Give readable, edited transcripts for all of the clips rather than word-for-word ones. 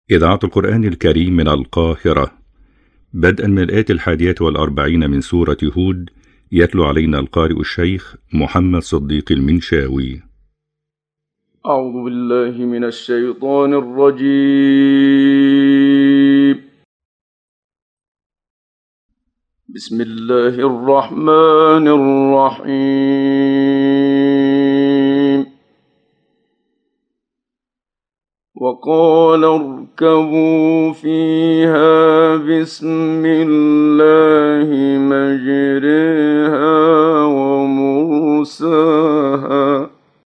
إذاعة القرآن الكريم من القاهرة. بدءا من الآية 41 من سورة هود، يتلو علينا القارئ الشيخ محمد صديق المنشاوي. أعوذ بالله من الشيطان الرجيم. بسم الله الرحمن الرحيم. وقال اركبوا فيها بسم الله مجريها ومرساها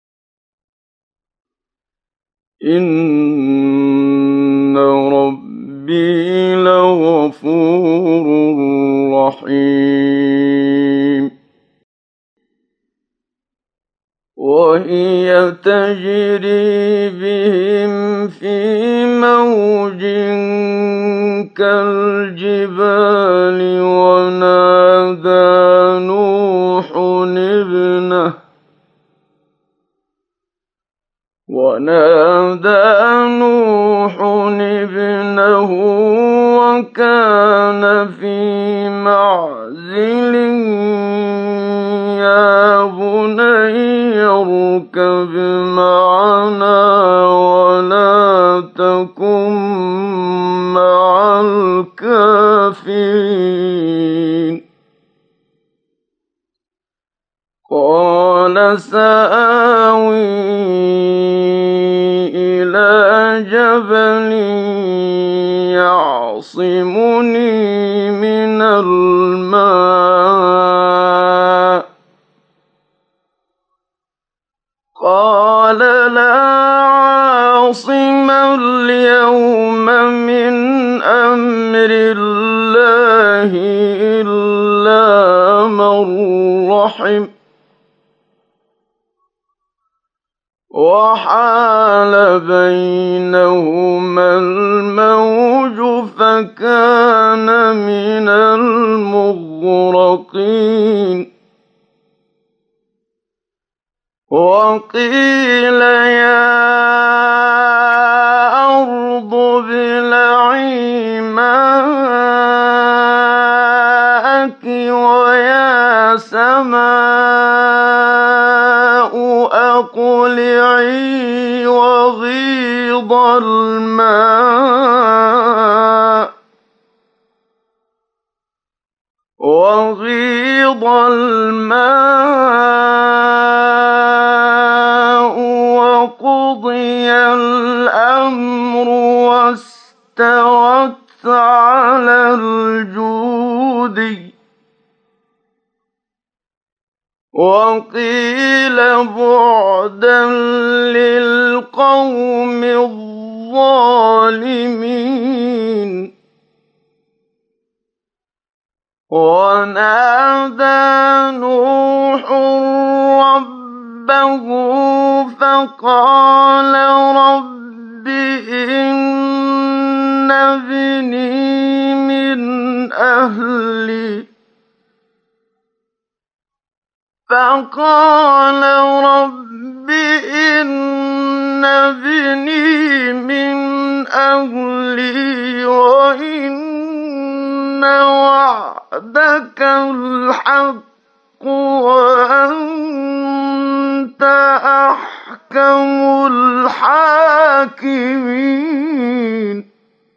إن ربي لغفور رحيم. وهي تجري بهم في موج كالجبال ونادى نوح ابنه وكان في معزل يا بني اركب معنا ولا تكن مع الكافرين. قال سآوي إلى جبل يعصمني من الماء قال لا عاصم اليوم من أمر الله إلا من رحم وحال بينهما الموج فكان من المغرقين. وقيل يا أرض ابلعي ماءك ويا سماء أقلعي وغيض الماء وقضي الأمر واستوت على الجودي. وقيل بعدا للقوم الظالمين. ونادى نوح ربه فقال رب إن ابني من أهلي وإن وعدك الحق وأنت أحكم الحاكمين.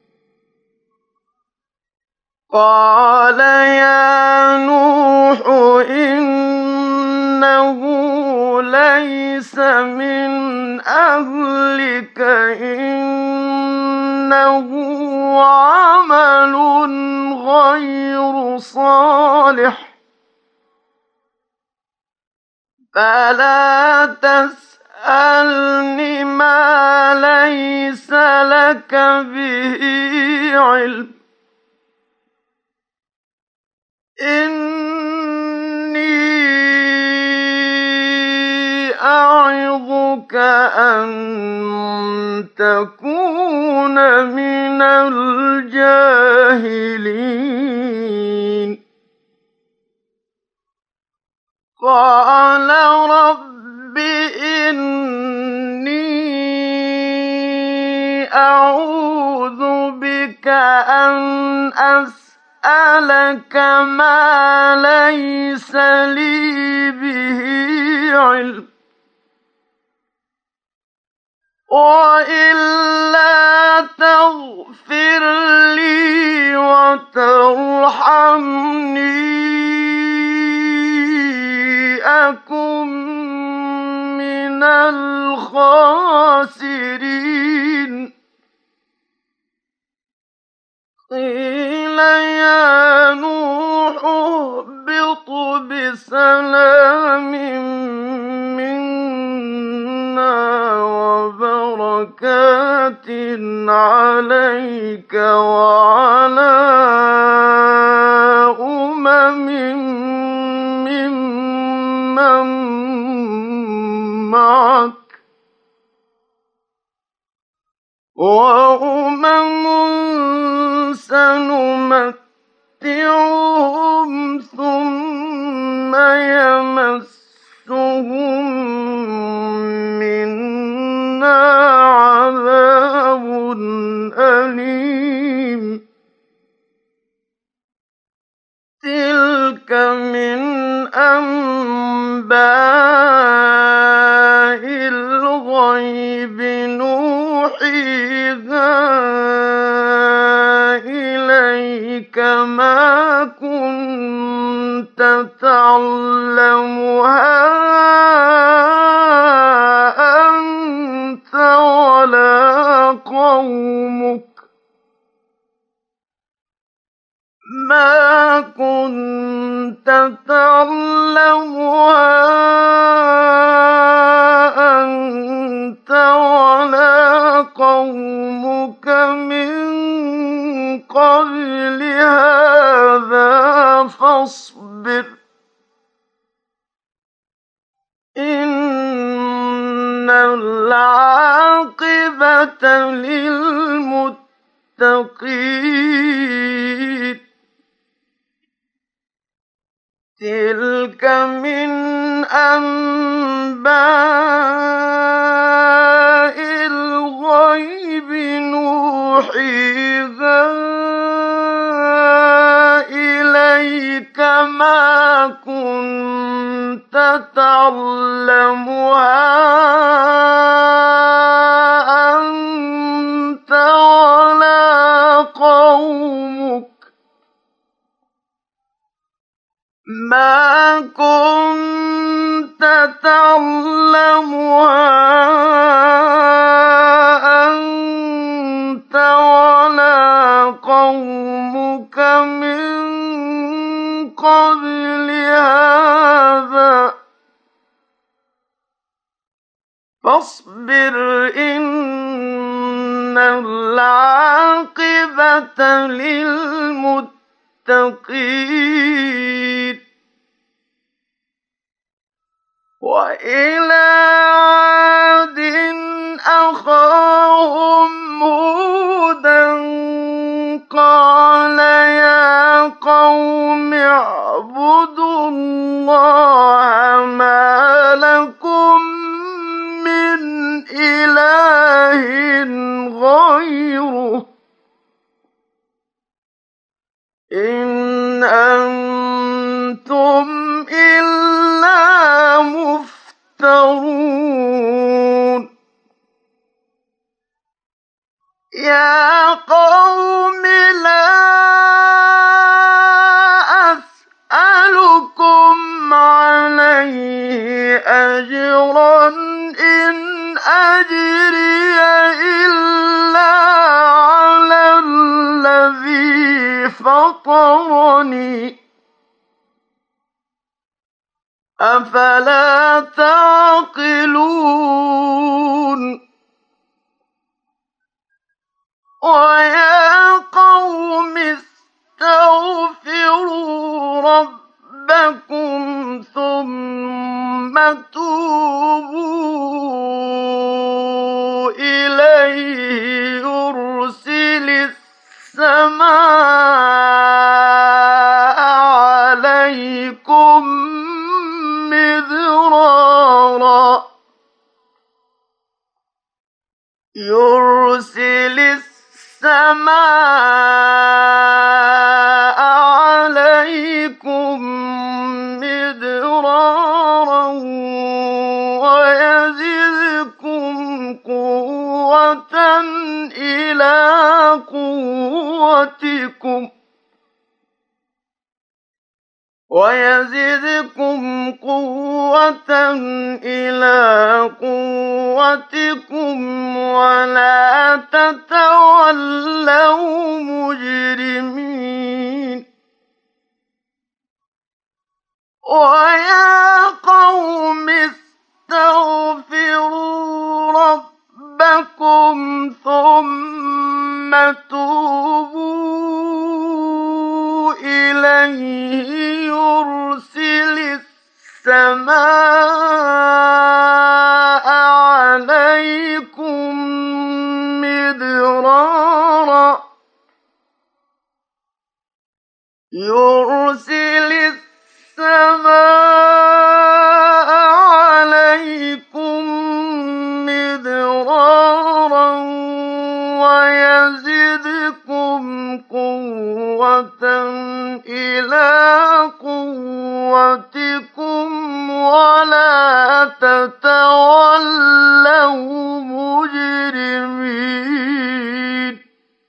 قال يا نوح إنه ليس من أهلك إنه عمل غير صالح فلا تسألني ما ليس لك به علم إني أعظك أن تكون من الجاهلين. قال رب إني أعوذ أن أسألك ما ليس لي به علم، وإلا تغفر لي وترحمني أكن من الخاسرين. قيل يا نوح اهبط بسلام منا وبركات عليك وعلى ممن معك سنمتعهم ثم يمسهم منا عذاب أليم. تلك من أنباء الغيب نوحيها إليك ما كنت تعلمها أنت ولا قومك من قبل هذا فاصبر إن العاقبة للمتقين. تلك من أنباء الغيب نوحيها إليك ما كنت تعلمها أنت ولا قومك من قبل هذا فاصبر إن العاقبة للمتقين. وإلى عاد أخاهم هودا قال يا قوم اعبدوا الله ما لكم من إله غيره إن أنتم إلا مفترون. يا قوم لا أسألكم عليه أجرا إن أجري إلا على الذي فطرني أفلا تعقلون. ويا قوم استغفروا ربكم ثم توبوا إليه يرسل السماء عليكم مدرارا يرسل السماء السَّمَاءَ عَلَيْكُم مِّدْرَارًا وَيَزِدْكُمْ قُوَّةً إِلَىٰ قُوَّتِكُمْ وَلَا تَتَوَلَّوْا مُجْرِمِينَ وَيَا قَوْمِ اسْتَغْفِرُوا رَبَّكُمْ ثُمَّ تُوبُوا إِلَيْهِ يُرْسِلِ السَّمَاءَ عَلَيْكُم مِّدْرَارًا وَيَزِدْكُمْ قُوَّةً إِلَىٰ قُوَّتِكُمْ وَلَا تَتَوَلَّوْا مُجْرِمِينَ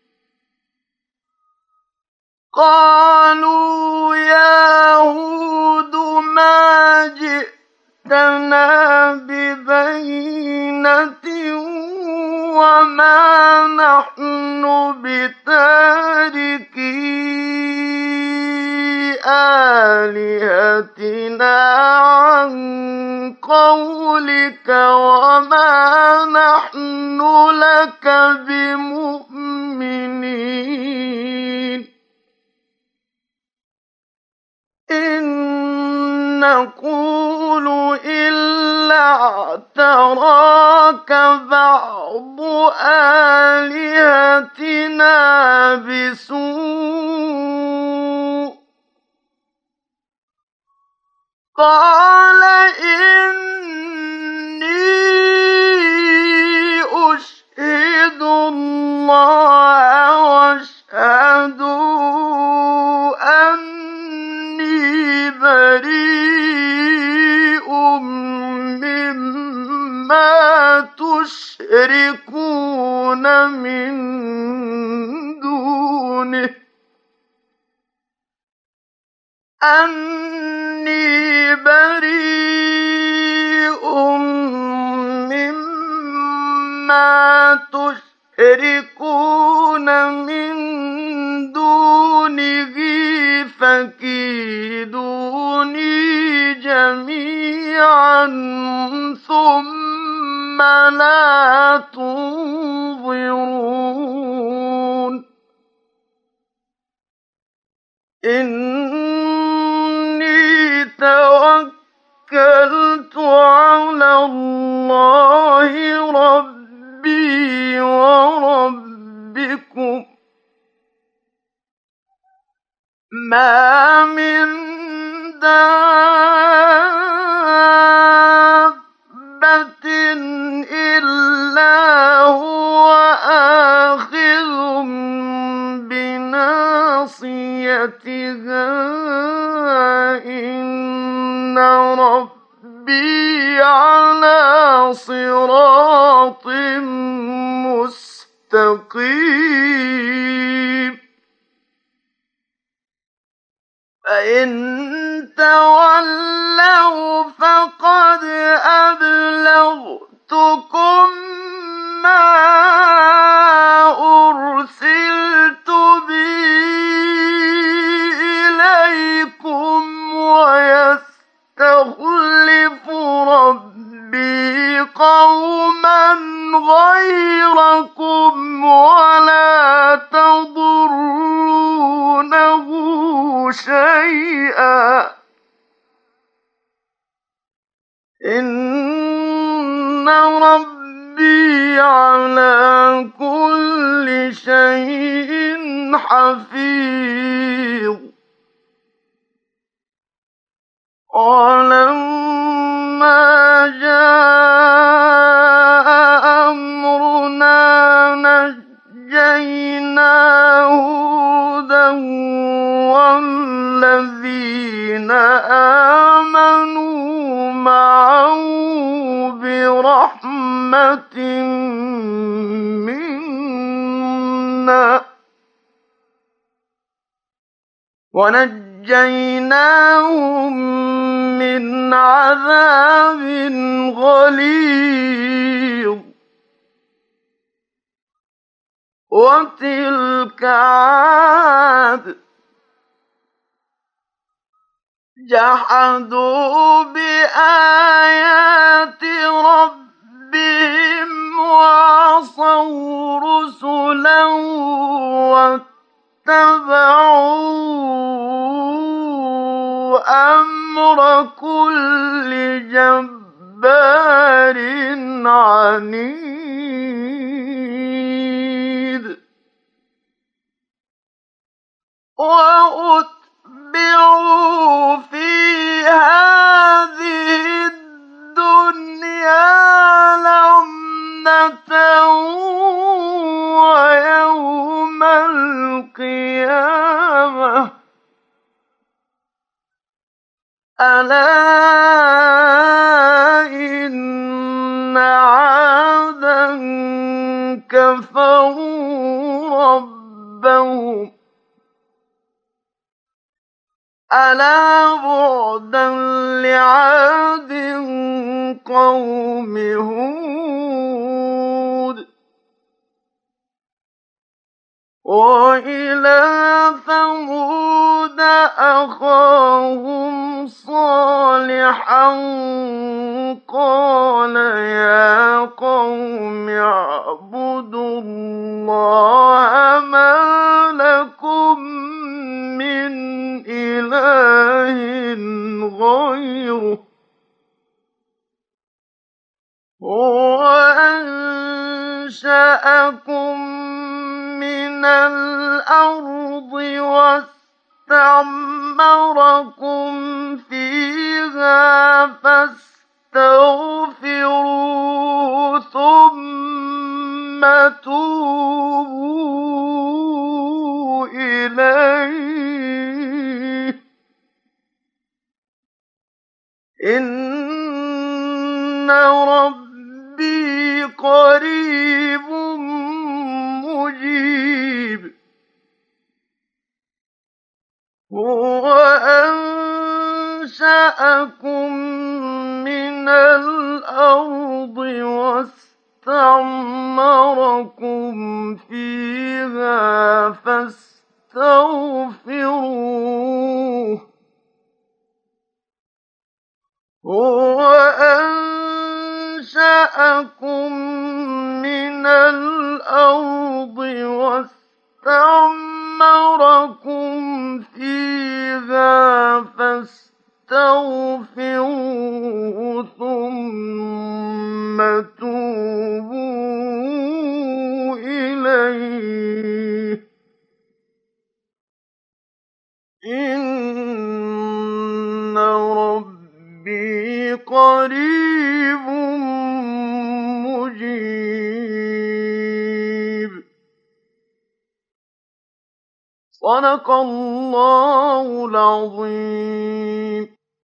قَالُوا يَا هُودُ مَا جِئْتَنَا بِبَيِّنَةٍ وَمَا نَحْنُ بِتَارِكِي آلِهَتِنَا عَن قَوْلِكَ وَمَا نَحْنُ لَكَ بِمُؤْمِنِينَ إِن نَّقُولُ إِلَّا اعْتَرَاكَ بَعْضُ آلِهَتِنَا بِسُوءٍ ۗ قَالَ إِنِّي أُشْهِدُ اللَّهَ وَاشْهَدُوا أَنِّي بَرِيءٌ مِّمَّا تُشْرِكُونَ مِن دُونِهِ فَكِيدُونِي جَمِيعًا ثُمَّ لَا تُنظِرُونِ إِنِّي تَوَكَّلْتُ عَلَى اللَّهِ رَبِّي وَرَبِّكُم ۚ مَّا مِن دَابَّةٍ إِلَّا هُوَ آخِذٌ بِنَاصِيَتِهَا ۚ إِنَّ رَبِّي عَلَىٰ صِرَاطٍ مُّسْتَقِيمٍ فَإِن تَوَلَّوْا فَقَدْ أَبْلَغْتُكُم مَّا أُرْسِلْتُ بِهِ إِلَيْكُمْ ۖ وَيَسْتَخْلِفُ رَبِّي قَوْمًا غَيْرَكُمْ وَلَا تَضُرُّونَهُ شَيْئًا ۚ إِنَّ رَبِّي عَلَىٰ كُلِّ شَيْءٍ حَفِيظٌ وَلَمَّا جَاءَ أَمْرُنَا نَجَّيْنَا ونجيناهم من عذاب غليظ وتلك عاد جحدوا بآيات ربهم وعصوا رسله واتبعوا أمر كل جبار عنيد وأتبعوا في هذه الدنيا لعنة ويوم القيامة ألا إن عادا كفروا ربهم ألا بعدا لعاد قوم هود وإلى ثمود أخاهم صالحا قال يا قوم اعبدوا الله ما لكم من إله غيره هو أنشأكم من الأرض واستعمركم فيها فاستغفروه ثم توبوا إليه إن ربي قريب مجيب هو أنشأكم من الأرض واستعمركم فيها فاستغفروه هو أنشأكم من الأرض واستعمركم فيها فاستغفروه ثم توبوا إليه إن ربي قريب مجيب صدق الله العظيم.